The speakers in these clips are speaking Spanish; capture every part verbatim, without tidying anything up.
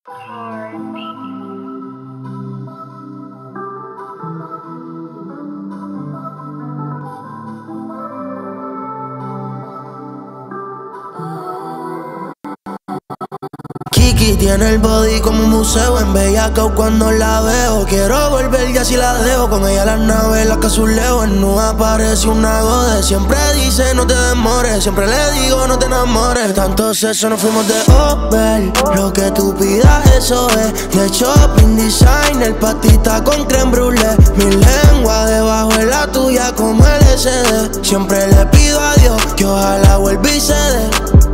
Kiki tiene el body como un museo, en Bellacao cuando la veo. Quiero volver ya si la dejo, con ella las naves, la casuleo. En nu aparece una gode, siempre dice no te demores. Siempre le digo no te enamores. Tanto sexo nos fuimos de over. Lo que tú pidas eso es de shopping designer, patita con creme brulee. Mi lengua debajo de la tuya como el L S D. Siempre le pido a Dios que ojalá vuelva y se dé.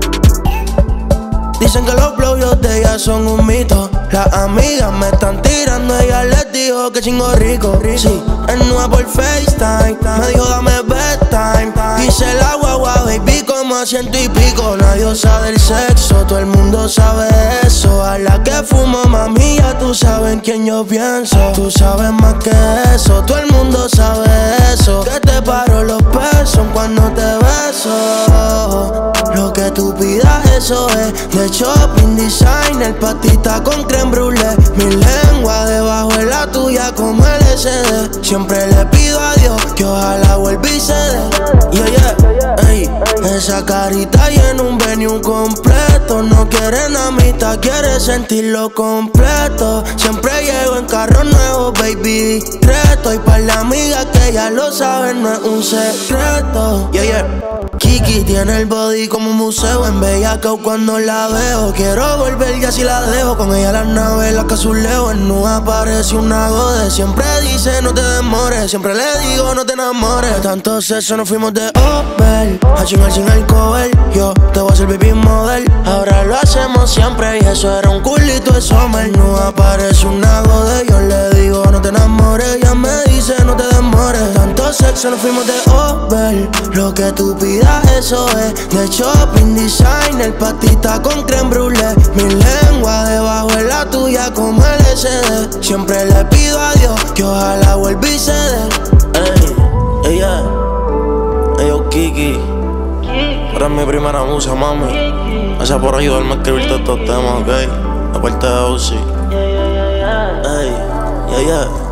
Dicen que los blows de ella son un mito. Las amigas me están tirando, ella les dijo que chingo rico. Sí, en nueva por FaceTime, me dijo dame bedtime. Hice la guagua, baby, como a ciento y pico. Nadie sabe del sexo, todo el mundo sabe eso. A la que fumo, mami, ya tú sabes en quién yo pienso. Tú sabes más que eso, todo el mundo sabe eso. Que te paro los pesos cuando te beso. Lo que tú pidas eso es de shopping designer, patita con creme brulee. Mi lengua debajo de la tuya como el L S D. Siempre le pido a Dios que ojalá vuelva y se dé. Yeah, yeah, ey. Esa carita llena un venue completo. No quiere amistad, quiere sentirlo completo. Siempre llego en carro nuevo, baby, discreto. Y para la amiga que ya lo saben, no es un secreto. Yeah, yeah. Kiki tiene el body como un museo, en Bellacao cuando la veo. Quiero volver ya si la dejo, con ella las naves, la casuleo. En nu aparece una gode, siempre dice no te demores. Siempre le digo no te enamores. Tanto sexo nos fuimos de over, a chingar sin alcohol. Yo te voy a hacer baby model, ahora lo hacemos siempre y eso era un culito de summer. En nu aparece una gode, yo le digo no te enamores. Ella me dice no te demores. Tanto sexo nos fuimos de over. Lo que tú pidas eso es de shopping designer, patita con creme brulee. Mi lengua debajo de la tuya como el L S D. Siempre le pido a Dios que ojalá vuelva y se dé. Ey, ella, ey, yo Kiki, eres mi primera musa, mami. Gracias por ayudarme a escribir todos estos temas, ok. Aparte de O C. Ey, yeah, yeah.